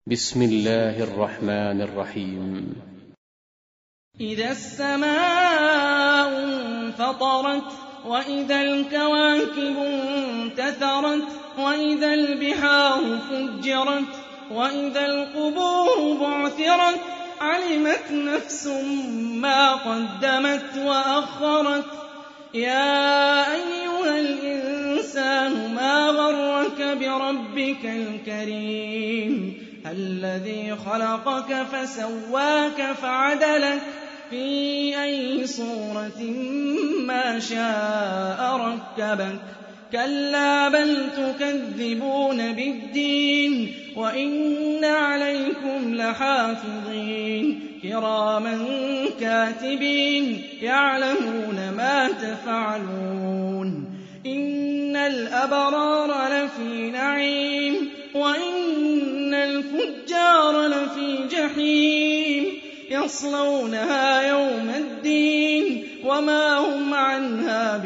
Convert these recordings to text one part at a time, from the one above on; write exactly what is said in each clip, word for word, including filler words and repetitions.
بسم الله الرحمن الرحيم. إذا السماء انفطرت وإذا الكواكب انتثرت وإذا البحار فجرت وإذا القبور بعثرت علمت نفس ما قدمت وأخرت. يا أيها الإنسان ما غرك بربك الكريم الذي خلقك فسواك فعدلك في أي صورة ما شاء ركبك. كلا بل تكذبون بالدين وإن عليكم لحافظين كراما كاتبين يعلمون ما تفعلون. إن الأبرار لفي نعيم وإن الفجار لفي جحيم يصلونها يوم الدين وما هم عنها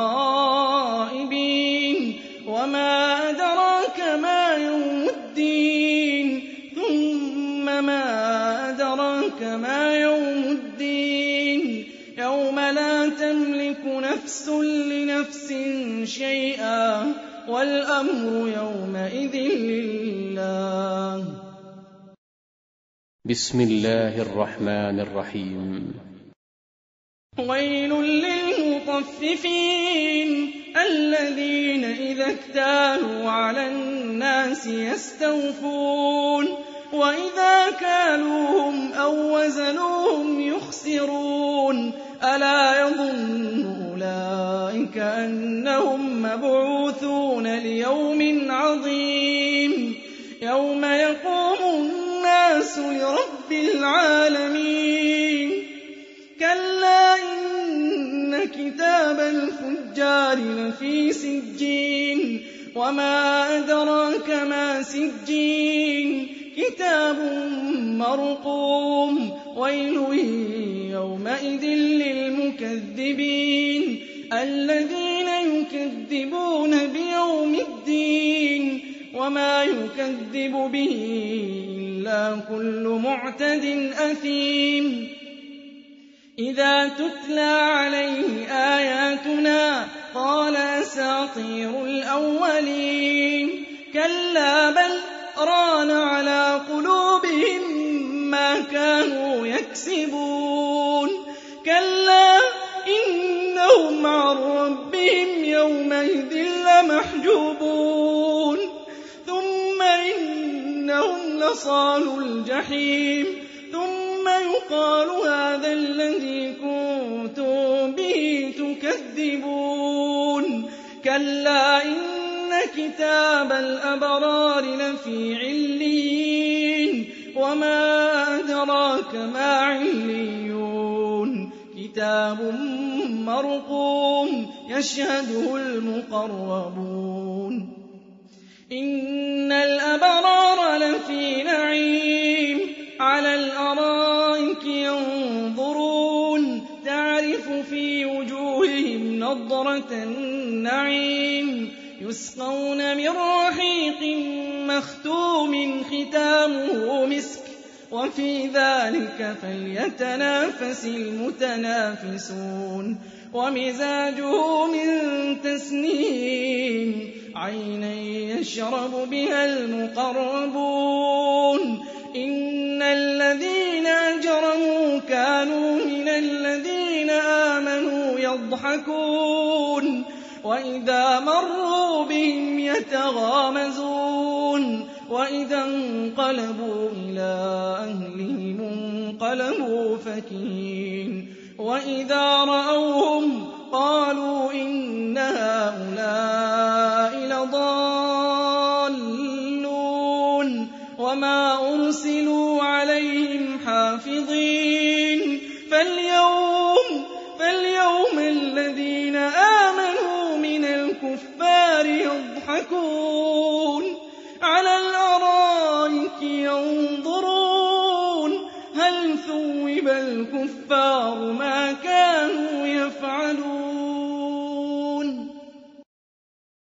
بغائبين. وما أدراك ما يوم الدين ثم ما أدراك ما يوم الدين يوم لا تملك نفس لنفس شيئا والأمر يومئذ لله. بسم الله الرحمن الرحيم. ويل للمطففين الذين إذا اكتالوا على الناس يستوفون وإذا كالوهم أو وزنوهم يخسرون. ألا يظن أولئك أنهم مبعوثون ليوم عظيم يوم يقوم الناس لرب العالمين. كلا إن كتاب الفجار لفي سجين وما أدراك ما سجين كتاب مرقوم. ويل يومئذ للمكذبين الذين يكذبون بيوم الدين وما يكذب به إلا كل معتد أثيم. إذا تتلى عليه آياتنا قال أساطير الأولين. كلا بل ران على قلوبهم ما كانوا يكسبون. كلا إنهم عن ربهم يومئذ لمحجوبون ثم إنهم لصالوا الجحيم ثم يقال هذا الذي كنتم به تكذبون. كلا إن كتاب الأبرار لفي عليين وما أدراك ما عليون كتاب مرقوم يشهده المقربون. إن الأبرار لفي نعيم على الأرائك ينظرون تعرف في وجوههم نضرة النعيم يسقون من رحيق مختوم ختامه مسك وفي ذلك فليتنافس المتنافسون. ومزاجه من تسنيم عينا يشرب بها المقربون. إن الذين أجرموا كانوا من الذين آمنوا يضحكون وإذا مروا بهم يتغامزون وإذا انقلبوا إلى أهلهم انقلبوا فكهين وإذا رأوهم قالوا إن هؤلاء لضالون وما أرسلوا